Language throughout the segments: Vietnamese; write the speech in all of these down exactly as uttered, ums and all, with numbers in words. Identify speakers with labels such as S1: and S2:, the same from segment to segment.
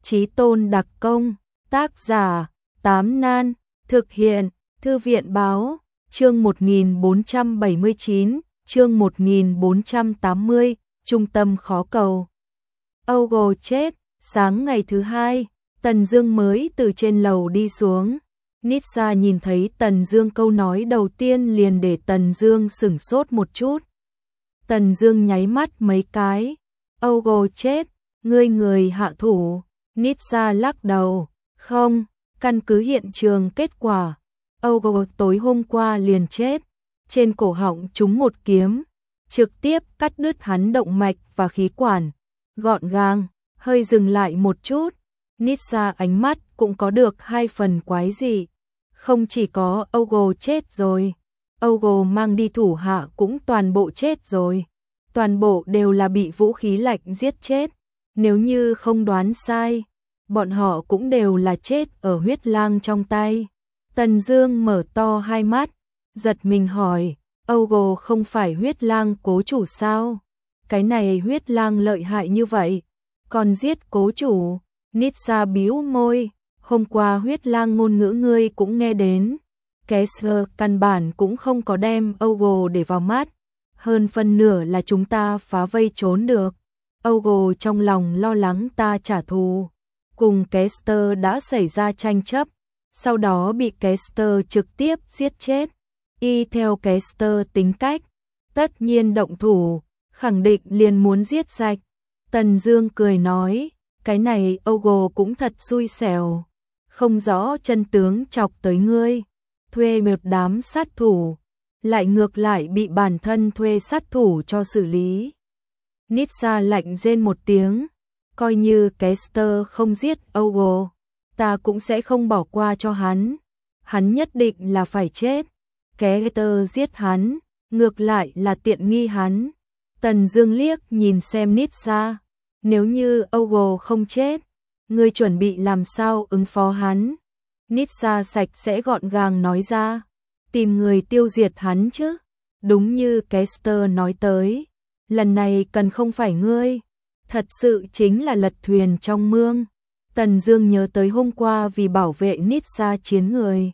S1: Chí tôn đặc công, tác giả, Tám Nan, thực hiện, Thư viện báo, chương một nghìn bốn trăm bảy mươi chín, chương một nghìn bốn trăm tám mươi, trung tâm khó cầu. Ogo chết, sáng ngày thứ hai, Tần Dương mới từ trên lầu đi xuống. Nitsa nhìn thấy Tần Dương câu nói đầu tiên liền để Tần Dương sửng sốt một chút. Tần Dương nháy mắt mấy cái. Ogo chết, ngươi người hạ thủ. Nitsa lắc đầu, không, căn cứ hiện trường kết quả, Ogo tối hôm qua liền chết, trên cổ họng trúng một kiếm, trực tiếp cắt đứt hắn động mạch và khí quản, gọn gàng. Hơi dừng lại một chút, Nitsa ánh mắt cũng có được hai phần quái dị. Không chỉ có Ogo chết rồi, Ogo mang đi thủ hạ cũng toàn bộ chết rồi. Toàn bộ đều là bị vũ khí lạnh giết chết. Nếu như không đoán sai, bọn họ cũng đều là chết ở huyết lang trong tay. Tần Dương mở to hai mắt, giật mình hỏi, Ogo không phải huyết lang cố chủ sao? Cái này huyết lang lợi hại như vậy, còn giết cố chủ? Nitsa bĩu môi, hôm qua huyết lang ngôn ngữ ngươi cũng nghe đến. Kessler căn bản cũng không có đem Ogo để vào mắt, hơn phân nửa là chúng ta phá vây trốn được. Ogo trong lòng lo lắng ta trả thù, cùng Kester đã xảy ra tranh chấp, sau đó bị Kester trực tiếp giết chết. Y theo Kester tính cách, tất nhiên động thủ, khẳng định liền muốn giết sạch. Tần Dương cười nói, cái này Ogo cũng thật xui xẻo, không rõ chân tướng chọc tới ngươi, thuê một đám sát thủ, lại ngược lại bị bản thân thuê sát thủ cho xử lý. Nitsa lạnh rên một tiếng, coi như Kester không giết Ogo, ta cũng sẽ không bỏ qua cho hắn, hắn nhất định là phải chết. Kester giết hắn, ngược lại là tiện nghi hắn. Tần Dương liếc nhìn xem Nitsa, nếu như Ogo không chết, ngươi chuẩn bị làm sao ứng phó hắn? Nitsa sạch sẽ gọn gàng nói ra, tìm người tiêu diệt hắn chứ. Đúng như Kester nói tới, lần này cần không phải ngươi, thật sự chính là lật thuyền trong mương. Tần Dương nhớ tới hôm qua vì bảo vệ Nitsa chiến người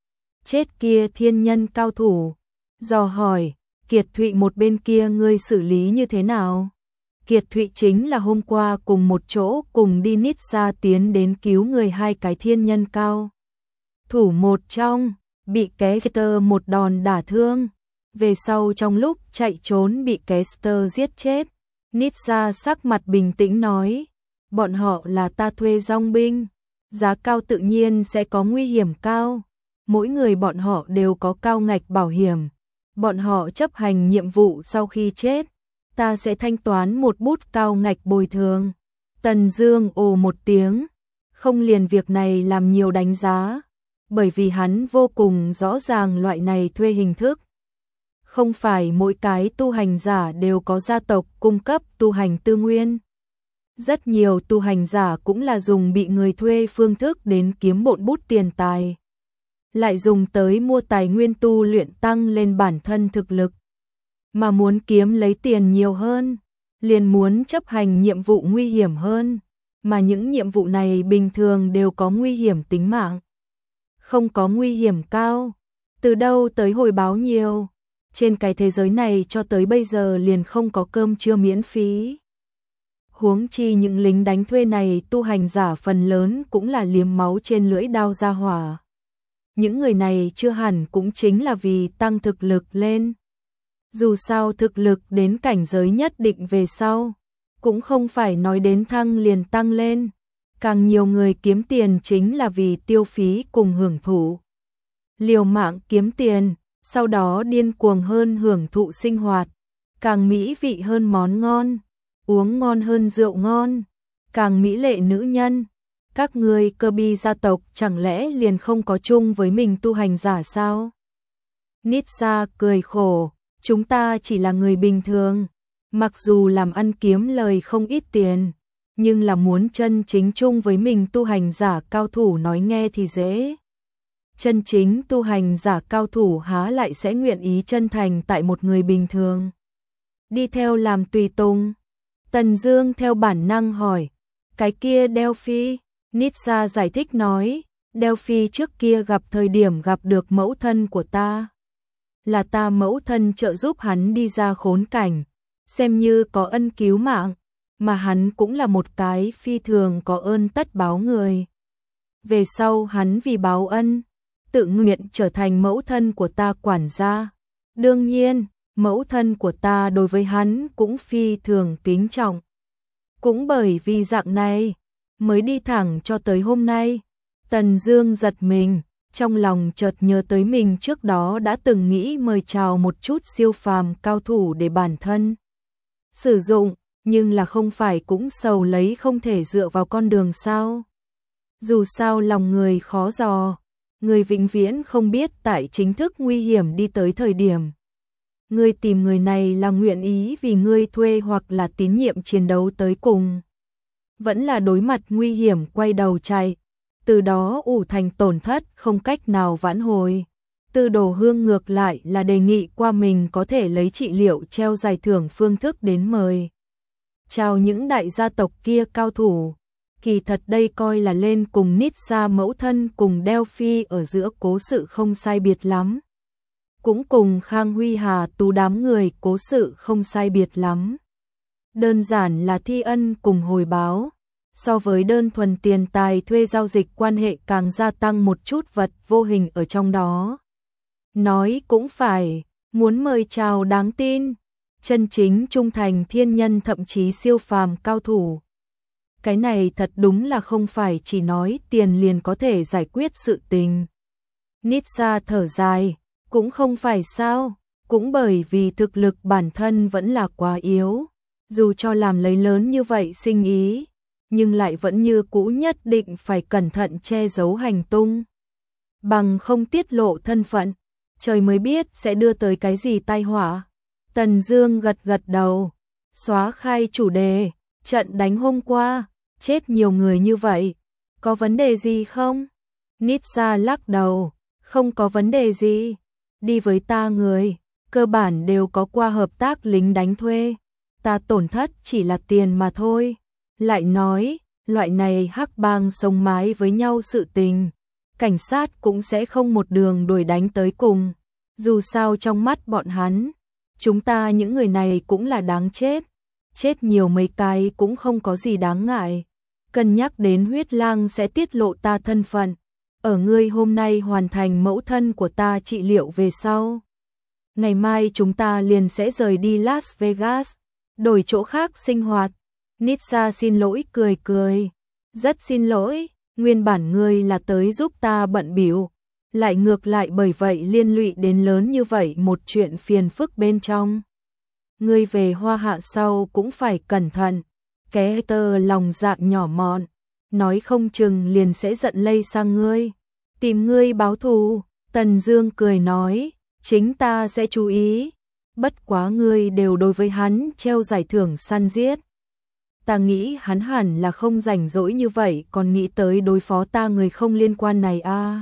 S1: chết kia thiên nhân cao thủ, dò hỏi, Kiệt Thụy một bên kia ngươi xử lý như thế nào? Kiệt Thụy chính là hôm qua cùng một chỗ cùng đi Nitsa tiến đến cứu người hai cái thiên nhân cao thủ một trong, bị Kester một đòn đả thương, về sau trong lúc chạy trốn bị Kester giết chết. Nitsa sắc mặt bình tĩnh nói, bọn họ là ta thuê dòng binh, giá cao tự nhiên sẽ có nguy hiểm cao, mỗi người bọn họ đều có cao ngạch bảo hiểm, bọn họ chấp hành nhiệm vụ sau khi chết, ta sẽ thanh toán một bút cao ngạch bồi thường. Tần Dương ồ một tiếng, không liền việc này làm nhiều đánh giá, bởi vì hắn vô cùng rõ ràng loại này thuê hình thức. Không phải mỗi cái tu hành giả đều có gia tộc cung cấp tu hành tư nguyên. Rất nhiều tu hành giả cũng là dùng bị người thuê phương thức đến kiếm bộn bút tiền tài, lại dùng tới mua tài nguyên tu luyện tăng lên bản thân thực lực. Mà muốn kiếm lấy tiền nhiều hơn, liền muốn chấp hành nhiệm vụ nguy hiểm hơn, mà những nhiệm vụ này bình thường đều có nguy hiểm tính mạng. Không có nguy hiểm cao, từ đâu tới hồi báo nhiều. Trên cái thế giới này cho tới bây giờ liền không có cơm trưa miễn phí. Huống chi những lính đánh thuê này tu hành giả phần lớn cũng là liếm máu trên lưỡi đao ra hỏa. Những người này chưa hẳn cũng chính là vì tăng thực lực lên. Dù sao thực lực đến cảnh giới nhất định về sau, cũng không phải nói đến thăng liền tăng lên. Càng nhiều người kiếm tiền chính là vì tiêu phí cùng hưởng thụ. Liều mạng kiếm tiền, sau đó điên cuồng hơn hưởng thụ sinh hoạt, càng mỹ vị hơn món ngon, uống ngon hơn rượu ngon, càng mỹ lệ nữ nhân. Các ngươi Kirby gia tộc chẳng lẽ liền không có chung với mình tu hành giả sao? Nitsa cười khổ, chúng ta chỉ là người bình thường, mặc dù làm ăn kiếm lời không ít tiền, nhưng là muốn chân chính chung với mình tu hành giả cao thủ nói nghe thì dễ. Chân chính tu hành giả cao thủ há lại sẽ nguyện ý chân thành tại một người bình thường. Đi theo làm tùy tùng. Tần Dương theo bản năng hỏi, cái kia Delphi, Nitsa giải thích nói, Delphi trước kia gặp thời điểm gặp được mẫu thân của ta. Là ta mẫu thân trợ giúp hắn đi ra khốn cảnh, xem như có ân cứu mạng, mà hắn cũng là một cái phi thường có ơn tất báo người. Về sau hắn vì báo ân, tự nguyện trở thành mẫu thân của ta quản gia. Đương nhiên, mẫu thân của ta đối với hắn cũng phi thường kính trọng. Cũng bởi vì dạng này, mới đi thẳng cho tới hôm nay. Tần Dương giật mình, trong lòng chợt nhớ tới mình trước đó đã từng nghĩ mời chào một chút siêu phàm cao thủ để bản thân sử dụng, nhưng là không phải cũng sầu lấy không thể dựa vào con đường sao? Dù sao lòng người khó dò, người vĩnh viễn không biết tại chính thức nguy hiểm đi tới thời điểm. Ngươi tìm người này là nguyện ý vì ngươi thuê hoặc là tín nhiệm chiến đấu tới cùng. Vẫn là đối mặt nguy hiểm quay đầu chạy, từ đó ủ thành tổn thất không cách nào vãn hồi. Tư Đồ Hương ngược lại là đề nghị qua mình có thể lấy trị liệu treo giải thưởng phương thức đến mời chào những đại gia tộc kia cao thủ. Kỳ thật đây coi là lên cùng Nitsa mẫu thân cùng Delphi ở giữa cố sự không sai biệt lắm. Cũng cùng Khang Huy Hà Tú đám người cố sự không sai biệt lắm. Đơn giản là thi ân cùng hồi báo, so với đơn thuần tiền tài thuê giao dịch quan hệ càng gia tăng một chút vật vô hình ở trong đó. Nói cũng phải, muốn mời chào đáng tin, chân chính trung thành thiên nhân thậm chí siêu phàm cao thủ. Cái này thật đúng là không phải chỉ nói tiền liền có thể giải quyết sự tình. Nitsa thở dài, cũng không phải sao, cũng bởi vì thực lực bản thân vẫn là quá yếu. Dù cho làm lấy lớn như vậy sinh ý, nhưng lại vẫn như cũ nhất định phải cẩn thận che giấu hành tung. Bằng không tiết lộ thân phận, trời mới biết sẽ đưa tới cái gì tai họa. Tần Dương gật gật đầu, xóa khai chủ đề, trận đánh hôm qua, chết nhiều người như vậy, có vấn đề gì không? Nitsa lắc đầu, không có vấn đề gì, đi với ta người, cơ bản đều có qua hợp tác lính đánh thuê, ta tổn thất chỉ là tiền mà thôi. Lại nói, loại này hắc bang sống mái với nhau sự tình, cảnh sát cũng sẽ không một đường đuổi đánh tới cùng. Dù sao trong mắt bọn hắn, chúng ta những người này cũng là đáng chết, chết nhiều mấy cái cũng không có gì đáng ngại. Cân nhắc đến huyết lang sẽ tiết lộ ta thân phận, ở ngươi hôm nay hoàn thành mẫu thân của ta trị liệu về sau. Ngày mai chúng ta liền sẽ rời đi Las Vegas, đổi chỗ khác sinh hoạt. Nitsa xin lỗi cười cười, rất xin lỗi, nguyên bản ngươi là tới giúp ta bận bịu, lại ngược lại bởi vậy liên lụy đến lớn như vậy một chuyện phiền phức bên trong. Ngươi về Hoa Hạ sau cũng phải cẩn thận, ké tơ lòng dạng nhỏ mọn, nói không chừng liền sẽ giận lây sang ngươi, tìm ngươi báo thù. Tần Dương cười nói, chính ta sẽ chú ý, bất quá ngươi đều đối với hắn treo giải thưởng săn giết. Ta nghĩ hắn hẳn là không rảnh rỗi như vậy còn nghĩ tới đối phó ta người không liên quan này a. À.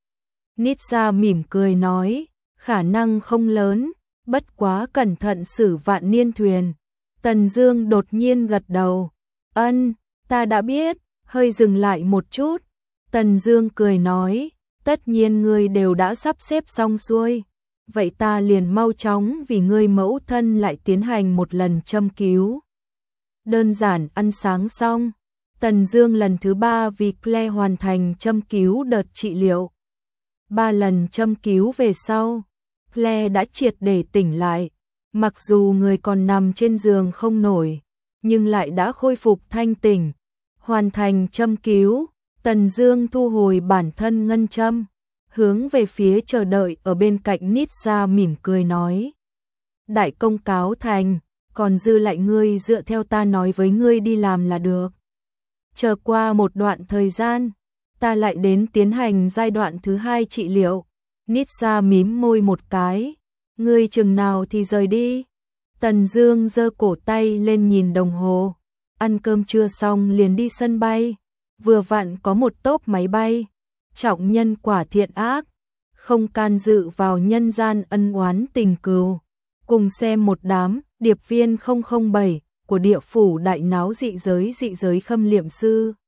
S1: Nitsa mỉm cười nói, khả năng không lớn, bất quá cẩn thận xử vạn niên thuyền. Tần Dương đột nhiên gật đầu, ân, ta đã biết, hơi dừng lại một chút. Tần Dương cười nói, tất nhiên ngươi đều đã sắp xếp xong xuôi, vậy ta liền mau chóng vì ngươi mẫu thân lại tiến hành một lần châm cứu. Đơn giản ăn sáng xong, Tần Dương lần thứ ba vì Claire hoàn thành châm cứu đợt trị liệu. Ba lần châm cứu về sau, Claire đã triệt để tỉnh lại, mặc dù người còn nằm trên giường không nổi, nhưng lại đã khôi phục thanh tỉnh. Hoàn thành châm cứu, Tần Dương thu hồi bản thân ngân châm, hướng về phía chờ đợi ở bên cạnh Nitsa mỉm cười nói, đại công cáo thành, còn dư lại ngươi dựa theo ta nói với ngươi đi làm là được. Chờ qua một đoạn thời gian, ta lại đến tiến hành giai đoạn thứ hai trị liệu. Nitsa mím môi một cái, ngươi chừng nào thì rời đi. Tần Dương giơ cổ tay lên nhìn đồng hồ, ăn cơm trưa xong liền đi sân bay, vừa vặn có một tốp máy bay, trọng nhân quả thiện ác, không can dự vào nhân gian ân oán tình cừu, cùng xem một đám điệp viên không không bảy của địa phủ đại náo dị giới dị giới khâm liệm sư.